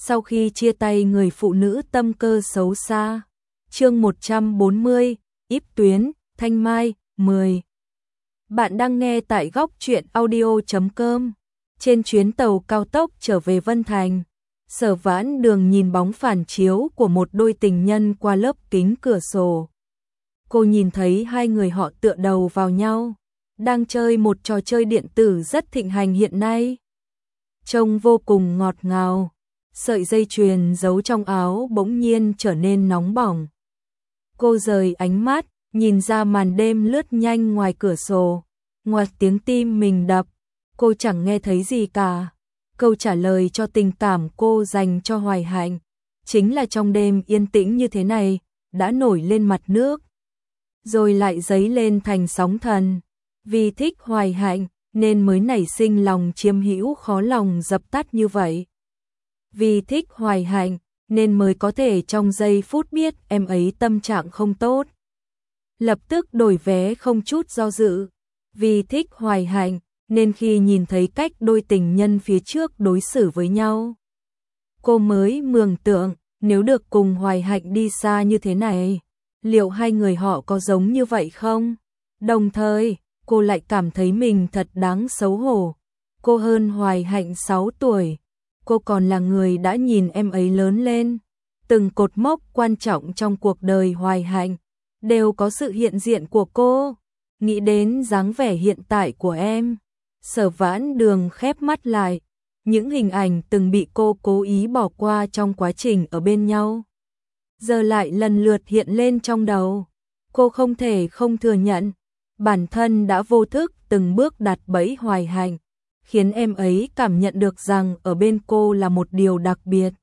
sau khi chia tay người phụ nữ tâm cơ xấu xa. Chương 140, Íp Tuyến, Thanh Mai, 10. Bạn đang nghe tại góc truyện audio.com. Trên chuyến tàu cao tốc trở về Vân Thành, Sở Vãn Đường nhìn bóng phản chiếu của một đôi tình nhân qua lớp kính cửa sổ. Cô nhìn thấy hai người họ tựa đầu vào nhau, đang chơi một trò chơi điện tử rất thịnh hành hiện nay. Trông vô cùng ngọt ngào, sợi dây chuyền giấu trong áo bỗng nhiên trở nên nóng bỏng. Cô rời ánh mắt, nhìn ra màn đêm lướt nhanh ngoài cửa sổ, ngoặt tiếng tim mình đập. Cô chẳng nghe thấy gì cả. Câu trả lời cho tình cảm cô dành cho Hoài Hạnh chính là trong đêm yên tĩnh như thế này, đã nổi lên mặt nước, rồi lại dấy lên thành sóng thần. Vì thích Hoài Hạnh nên mới nảy sinh lòng chiếm hữu khó lòng dập tắt như vậy. Vì thích Hoài Hạnh nên mới có thể trong giây phút biết em ấy tâm trạng không tốt, lập tức đổi vé không chút do dự. Vì thích Hoài Hạnh nên khi nhìn thấy cách đôi tình nhân phía trước đối xử với nhau, cô mới mường tượng nếu được cùng Hoài Hạnh đi xa như thế này, liệu hai người họ có giống như vậy không? Đồng thời, cô lại cảm thấy mình thật đáng xấu hổ. Cô hơn Hoài Hạnh 6 tuổi, cô còn là người đã nhìn em ấy lớn lên. Từng cột mốc quan trọng trong cuộc đời Hoài Hạnh đều có sự hiện diện của cô. Nghĩ đến dáng vẻ hiện tại của em, Sở Vãn Đường khép mắt lại. Những hình ảnh từng bị cô cố ý bỏ qua trong quá trình ở bên nhau, giờ lại lần lượt hiện lên trong đầu. Cô không thể không thừa nhận, bản thân đã vô thức từng bước đặt bẫy Hoài Hạnh, khiến em ấy cảm nhận được rằng ở bên cô là một điều đặc biệt,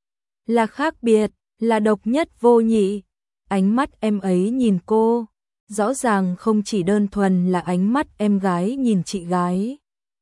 là khác biệt, là độc nhất vô nhị. Ánh mắt em ấy nhìn cô, rõ ràng không chỉ đơn thuần là ánh mắt em gái nhìn chị gái.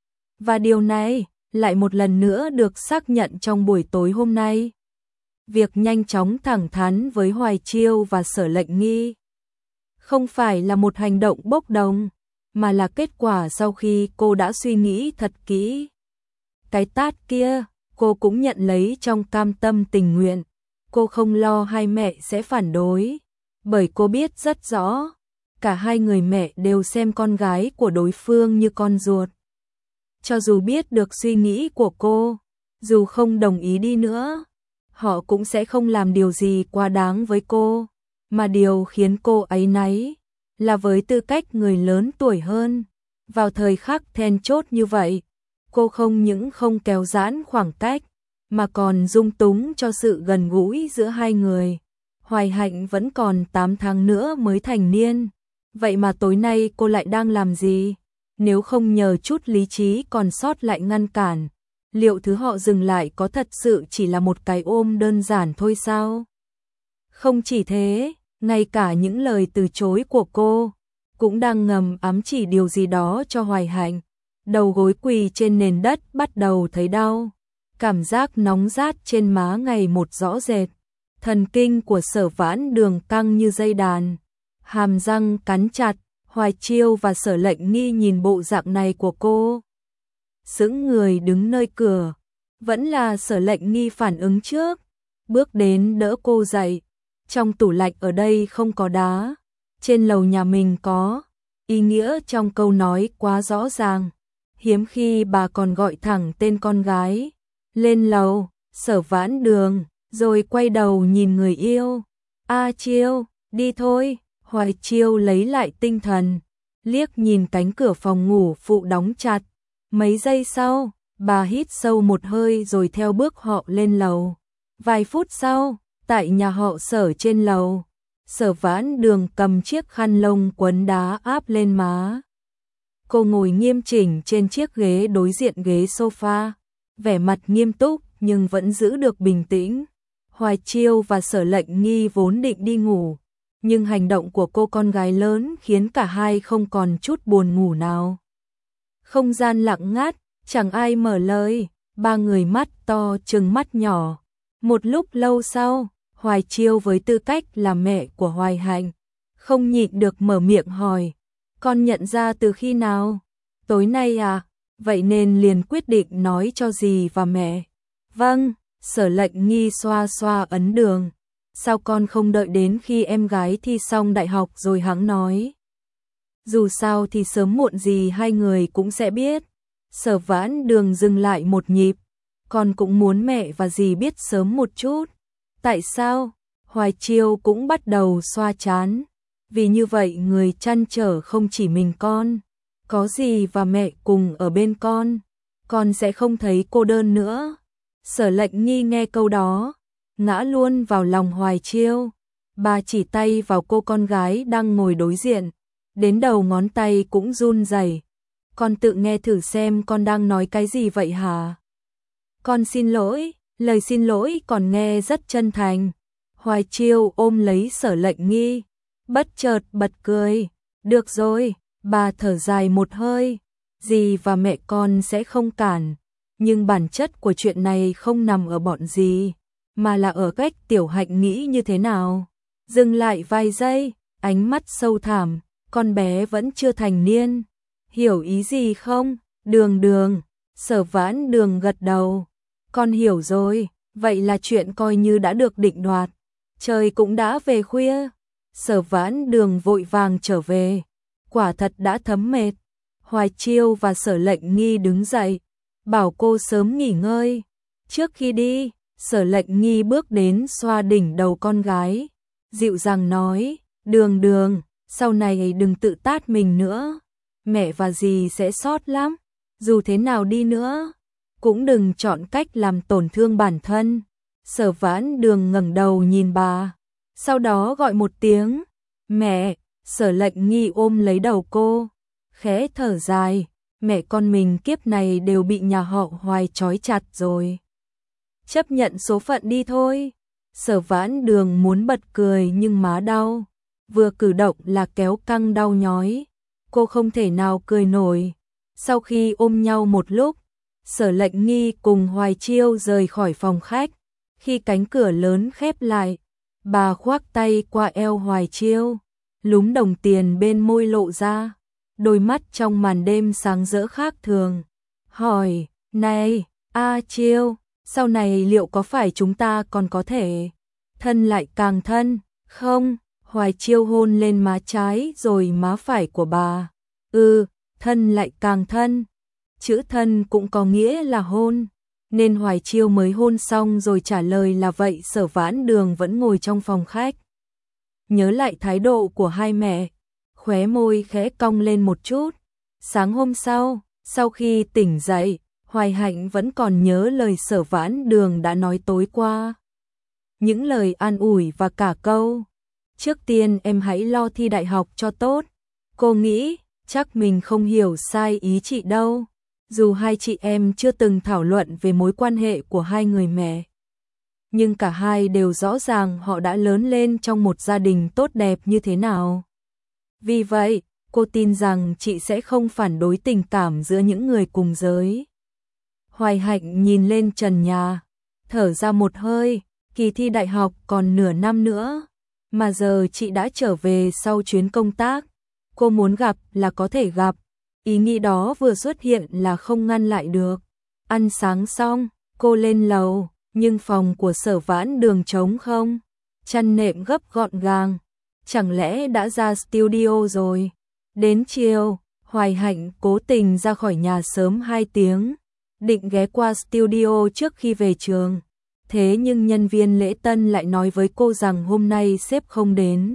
Và điều này lại một lần nữa được xác nhận trong buổi tối hôm nay. Việc nhanh chóng thẳng thắn với Hoài Chiêu và Sở Lệnh Nghi không phải là một hành động bốc đồng, mà là kết quả sau khi cô đã suy nghĩ thật kỹ. Cái tát kia, cô cũng nhận lấy trong cam tâm tình nguyện. Cô không lo hai mẹ sẽ phản đối, bởi cô biết rất rõ, cả hai người mẹ đều xem con gái của đối phương như con ruột. Cho dù biết được suy nghĩ của cô, dù không đồng ý đi nữa, họ cũng sẽ không làm điều gì quá đáng với cô. Mà điều khiến cô áy náy là với tư cách người lớn tuổi hơn, vào thời khắc then chốt như vậy, cô không những không kéo giãn khoảng cách, mà còn dung túng cho sự gần gũi giữa hai người. Hoài Hạnh vẫn còn 8 tháng nữa mới thành niên, vậy mà tối nay cô lại đang làm gì? Nếu không nhờ chút lý trí còn sót lại ngăn cản, liệu thứ họ dừng lại có thật sự chỉ là một cái ôm đơn giản thôi sao? Không chỉ thế, ngay cả những lời từ chối của cô cũng đang ngầm ám chỉ điều gì đó cho Hoài Hạnh. Đầu gối quỳ trên nền đất bắt đầu thấy đau, cảm giác nóng rát trên má ngày một rõ rệt. Thần kinh của Sở Vãn Đường căng như dây đàn, hàm răng cắn chặt. Hoài Chiêu và Sở Lệnh Nghi nhìn bộ dạng này của cô, sững người đứng nơi cửa. Vẫn là Sở Lệnh Nghi phản ứng trước, bước đến đỡ cô dậy. Trong tủ lạnh ở đây không có đá, trên lầu nhà mình có. Ý nghĩa trong câu nói quá rõ ràng, hiếm khi bà còn gọi thẳng tên con gái. Lên lầu, Sở Vãn Đường, rồi quay đầu nhìn người yêu. A Chiêu, đi thôi. Hoài Chiêu lấy lại tinh thần, liếc nhìn cánh cửa phòng ngủ phụ đóng chặt. Mấy giây sau, bà hít sâu một hơi rồi theo bước họ lên lầu. Vài phút sau, tại nhà họ Sở trên lầu, Sở Vãn Đường cầm chiếc khăn lông quấn đá áp lên má. Cô ngồi nghiêm chỉnh trên chiếc ghế đối diện ghế sofa, vẻ mặt nghiêm túc nhưng vẫn giữ được bình tĩnh. Hoài Chiêu và Sở Lệnh Nghi vốn định đi ngủ, nhưng hành động của cô con gái lớn khiến cả hai không còn chút buồn ngủ nào. Không gian lặng ngắt, chẳng ai mở lời, ba người mắt to trừng mắt nhỏ. Một lúc lâu sau, Hoài Chiêu với tư cách là mẹ của Hoài Hạnh, không nhịn được mở miệng hỏi, con nhận ra từ khi nào? Tối nay à? Vậy nên liền quyết định nói cho dì và mẹ. Vâng, Sở Lệnh Nghi xoa xoa ấn Đường. Sao con không đợi đến khi em gái thi xong đại học rồi hẵng nói? Dù sao thì sớm muộn gì hai người cũng sẽ biết. Sở Vãn Đường dừng lại một nhịp. Con cũng muốn mẹ và dì biết sớm một chút. Tại sao? Hoài Chiêu cũng bắt đầu xoa trán. Vì như vậy người trăn trở không chỉ mình con. Có dì và mẹ cùng ở bên con sẽ không thấy cô đơn nữa. Sở Lệnh Nghi nghe câu đó, ngã luôn vào lòng Hoài Chiêu. Bà chỉ tay vào cô con gái đang ngồi đối diện, đến đầu ngón tay cũng run rẩy. Con tự nghe thử xem con đang nói cái gì vậy hả? Con xin lỗi, lời xin lỗi còn nghe rất chân thành. Hoài Chiêu ôm lấy Sở Lệnh Nghi, bất chợt bật cười. Được rồi, bà thở dài một hơi, dì và mẹ con sẽ không cản. Nhưng bản chất của chuyện này không nằm ở bọn dì, mà là ở cách Tiểu Hạnh nghĩ như thế nào. Dừng lại vài giây, ánh mắt sâu thẳm, con bé vẫn chưa thành niên. Hiểu ý gì không? Đường. Sở Vãn Đường gật đầu. Con hiểu rồi, vậy là chuyện coi như đã được định đoạt. Trời cũng đã về khuya. Sở Vãn Đường vội vàng trở về. Quả thật đã thấm mệt. Hoài Chiêu và Sở Lệnh Nghi đứng dậy, bảo cô sớm nghỉ ngơi. Trước khi đi, Sở Lệnh Nghi bước đến xoa đỉnh đầu con gái, dịu dàng nói, Đường, sau này đừng tự tát mình nữa. Mẹ và dì sẽ xót lắm. Dù thế nào đi nữa, cũng đừng chọn cách làm tổn thương bản thân. Sở Vãn Đường ngẩng đầu nhìn bà, sau đó gọi một tiếng, mẹ. Sở Lệnh Nghi ôm lấy đầu cô, khẽ thở dài, mẹ con mình kiếp này đều bị nhà họ Hoài trói chặt rồi. Chấp nhận số phận đi thôi. Sở Vãn Đường muốn bật cười nhưng má đau, vừa cử động là kéo căng đau nhói. Cô không thể nào cười nổi. Sau khi ôm nhau một lúc, Sở Lệnh Nghi cùng Hoài Chiêu rời khỏi phòng khách. Khi cánh cửa lớn khép lại, bà khoác tay qua eo Hoài Chiêu, lúm đồng tiền bên môi lộ ra, đôi mắt trong màn đêm sáng rỡ khác thường. Hỏi, này, Chiêu, sau này liệu có phải chúng ta còn có thể thân lại càng thân, không? Hoài Chiêu hôn lên má trái rồi má phải của bà. Thân lại càng thân. Chữ thân cũng có nghĩa là hôn, nên Hoài Chiêu mới hôn xong rồi trả lời là vậy. Sở Vãn Đường vẫn ngồi trong phòng khách, nhớ lại thái độ của hai mẹ, khóe môi khẽ cong lên một chút. Sáng hôm sau khi tỉnh dậy, Hoài Hạnh vẫn còn nhớ lời Sở Vãn Đường đã nói tối qua. Những lời an ủi và cả câu, trước tiên em hãy lo thi đại học cho tốt. Cô nghĩ, chắc mình không hiểu sai ý chị đâu. Dù hai chị em chưa từng thảo luận về mối quan hệ của hai người mẹ, nhưng cả hai đều rõ ràng họ đã lớn lên trong một gia đình tốt đẹp như thế nào. Vì vậy, cô tin rằng chị sẽ không phản đối tình cảm giữa những người cùng giới. Hoài Hạnh nhìn lên trần nhà, thở ra một hơi, kỳ thi đại học còn nửa năm nữa, mà giờ chị đã trở về sau chuyến công tác. Cô muốn gặp là có thể gặp, ý nghĩ đó vừa xuất hiện là không ngăn lại được. Ăn sáng xong, cô lên lầu, nhưng phòng của Sở Vãn Đường trống không, chăn nệm gấp gọn gàng, chẳng lẽ đã ra studio rồi. Đến chiều, Hoài Hạnh cố tình ra khỏi nhà sớm 2 tiếng, định ghé qua studio trước khi về trường. Thế nhưng nhân viên lễ tân lại nói với cô rằng hôm nay sếp không đến.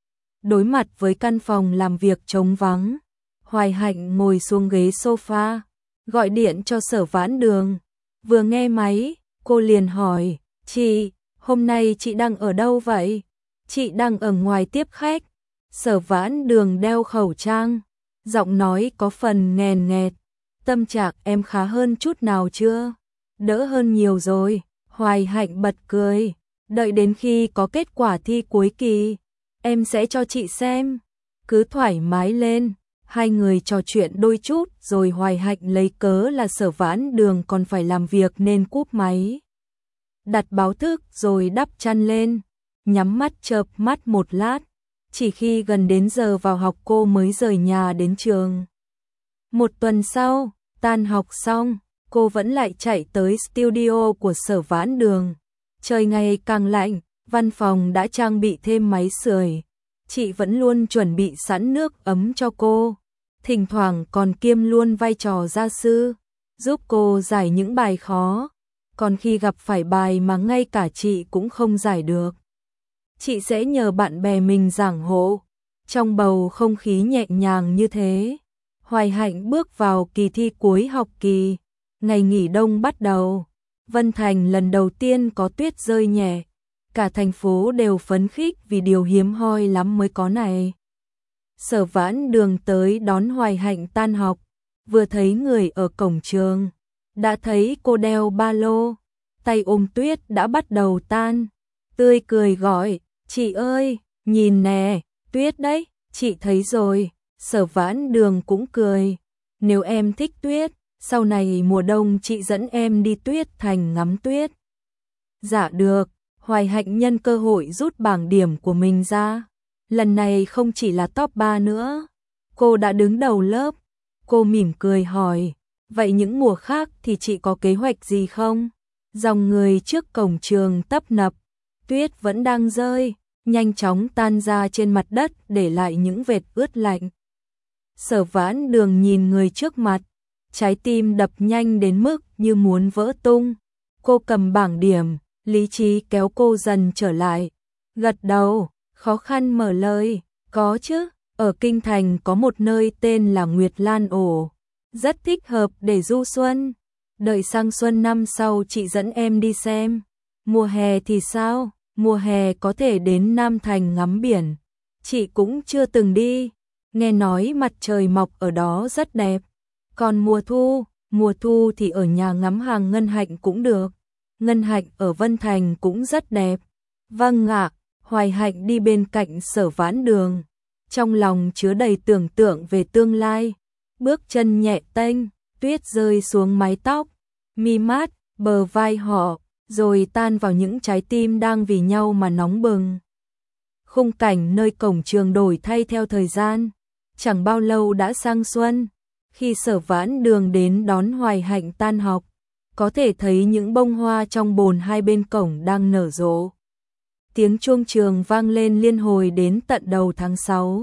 Đối mặt với căn phòng làm việc trống vắng, Hoài Hạnh ngồi xuống ghế sofa, gọi điện cho Sở Vãn Đường. Vừa nghe máy, cô liền hỏi, chị, hôm nay chị đang ở đâu vậy? Chị đang ở ngoài tiếp khách. Sở Vãn Đường đeo khẩu trang, giọng nói có phần nghèn nghẹt. Tâm trạng em khá hơn chút nào chưa? Đỡ hơn nhiều rồi. Hoài Hạnh bật cười, đợi đến khi có kết quả thi cuối kỳ, em sẽ cho chị xem. Cứ thoải mái lên. Hai người trò chuyện đôi chút rồi Hoài Hạnh lấy cớ là Sở Vãn Đường còn phải làm việc nên cúp máy. Đặt báo thức rồi đắp chăn lên, nhắm mắt chợp mắt một lát. Chỉ khi gần đến giờ vào học cô mới rời nhà đến trường. Một tuần sau, tan học xong, cô vẫn lại chạy tới studio của Sở Vãn Đường. Trời ngày càng lạnh, văn phòng đã trang bị thêm máy sưởi. Chị vẫn luôn chuẩn bị sẵn nước ấm cho cô. Thỉnh thoảng còn kiêm luôn vai trò gia sư, giúp cô giải những bài khó. Còn khi gặp phải bài mà ngay cả chị cũng không giải được, chị sẽ nhờ bạn bè mình giảng hộ. Trong bầu không khí nhẹ nhàng như thế, Hoài Hạnh bước vào kỳ thi cuối học kỳ. Ngày nghỉ đông bắt đầu. Vân Thành lần đầu tiên có tuyết rơi nhẹ. Cả thành phố đều phấn khích vì điều hiếm hoi lắm mới có này. Sở Vãn Đường tới đón Hoài Hạnh tan học. Vừa thấy người ở cổng trường, đã thấy cô đeo ba lô, tay ôm tuyết đã bắt đầu tan. Tươi cười gọi, chị ơi, nhìn nè, tuyết đấy, chị thấy rồi. Sở Vãn Đường cũng cười, nếu em thích tuyết, sau này mùa đông chị dẫn em đi tuyết thành ngắm tuyết. Dạ được. Hoài Hạnh nhân cơ hội rút bảng điểm của mình ra. Lần này không chỉ là top 3 nữa, cô đã đứng đầu lớp. Cô mỉm cười hỏi, vậy những mùa khác thì chị có kế hoạch gì không? Dòng người trước cổng trường tấp nập, tuyết vẫn đang rơi, nhanh chóng tan ra trên mặt đất để lại những vệt ướt lạnh. Sở Vãn Đường nhìn người trước mặt, trái tim đập nhanh đến mức như muốn vỡ tung. Cô cầm bảng điểm, lý trí kéo cô dần trở lại. Gật đầu, khó khăn mở lời, có chứ, ở Kinh Thành có một nơi tên là Nguyệt Lan Ổ, rất thích hợp để du xuân. Đợi sang xuân năm sau chị dẫn em đi xem. Mùa hè thì sao? Mùa hè có thể đến Nam Thành ngắm biển. Chị cũng chưa từng đi, nghe nói mặt trời mọc ở đó rất đẹp. Còn mùa thu thì ở nhà ngắm hàng Ngân Hạnh cũng được. Ngân Hạnh ở Vân Thành cũng rất đẹp. Vâng ạ. Hoài Hạnh đi bên cạnh Sở Vãn Đường, trong lòng chứa đầy tưởng tượng về tương lai. Bước chân nhẹ tênh, tuyết rơi xuống mái tóc, mi mắt, bờ vai họ, rồi tan vào những trái tim đang vì nhau mà nóng bừng. Khung cảnh nơi cổng trường đổi thay theo thời gian, chẳng bao lâu đã sang xuân. Khi Sở Vãn Đường đến đón Hoài Hạnh tan học, có thể thấy những bông hoa trong bồn hai bên cổng đang nở rộ. Tiếng chuông trường vang lên liên hồi đến tận đầu tháng 6.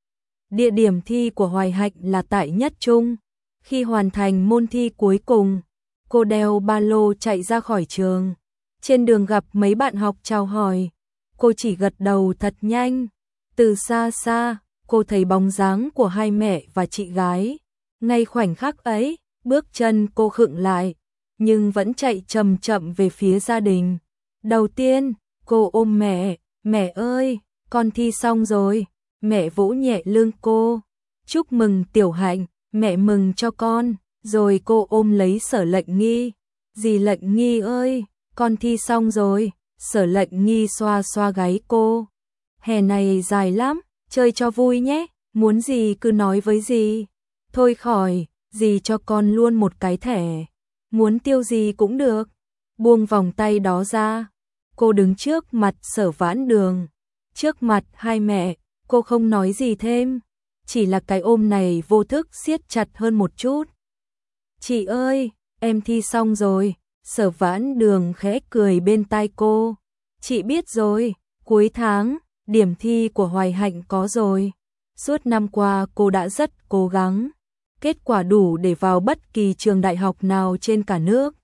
Địa điểm thi của Hoài Hạnh là tại Nhất Trung. Khi hoàn thành môn thi cuối cùng, cô đeo ba lô chạy ra khỏi trường. Trên đường gặp mấy bạn học chào hỏi, cô chỉ gật đầu thật nhanh. Từ xa xa, cô thấy bóng dáng của hai mẹ và chị gái. Ngay khoảnh khắc ấy, bước chân cô khựng lại, nhưng vẫn chạy chậm chậm về phía gia đình. Đầu tiên, cô ôm mẹ, mẹ ơi, con thi xong rồi. Mẹ vỗ nhẹ lưng cô, chúc mừng Tiểu Hạnh, mẹ mừng cho con. Rồi cô ôm lấy Sở Lệnh Nghi, dì Lệnh Nghi ơi, con thi xong rồi. Sở Lệnh Nghi xoa xoa gáy cô, hè này dài lắm, chơi cho vui nhé, muốn gì cứ nói với dì. Thôi khỏi, dì cho con luôn một cái thẻ, muốn tiêu gì cũng được. Buông vòng tay đó ra, cô đứng trước mặt Sở Vãn Đường, trước mặt hai mẹ, cô không nói gì thêm, chỉ là cái ôm này vô thức siết chặt hơn một chút. Chị ơi, em thi xong rồi. Sở Vãn Đường khẽ cười bên tai cô. Chị biết rồi, cuối tháng, điểm thi của Hoài Hạnh có rồi. Suốt năm qua cô đã rất cố gắng, kết quả đủ để vào bất kỳ trường đại học nào trên cả nước.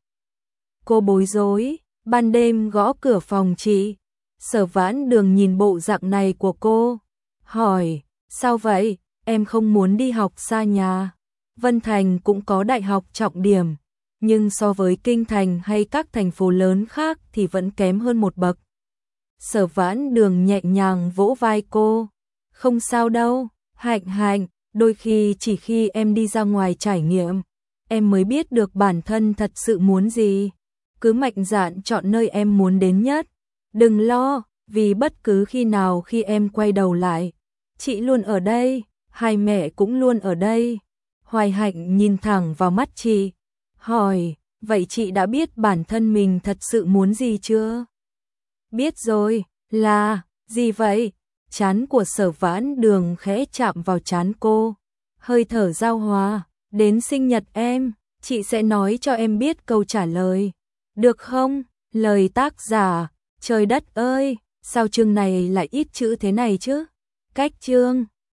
Cô bối rối, ban đêm gõ cửa phòng chị. Sở Vãn Đường nhìn bộ dạng này của cô, hỏi, sao vậy, em không muốn đi học xa nhà? Vân Thành cũng có đại học trọng điểm, nhưng so với Kinh Thành hay các thành phố lớn khác thì vẫn kém hơn một bậc. Sở Vãn Đường nhẹ nhàng vỗ vai cô, không sao đâu, Hạnh, đôi khi chỉ khi em đi ra ngoài trải nghiệm, em mới biết được bản thân thật sự muốn gì. Cứ mạnh dạn chọn nơi em muốn đến nhất. Đừng lo, vì bất cứ khi nào khi em quay đầu lại, chị luôn ở đây, hai mẹ cũng luôn ở đây. Hoài Hạnh nhìn thẳng vào mắt chị, hỏi, vậy chị đã biết bản thân mình thật sự muốn gì chưa? Biết rồi, là, gì vậy? Trán của Sở Vãn Đường khẽ chạm vào trán cô, hơi thở giao hòa, đến sinh nhật em, Chị sẽ nói cho em biết câu trả lời. Được không? Lời tác giả. Trời đất ơi, sao chương này lại ít chữ thế này chứ? Cách chương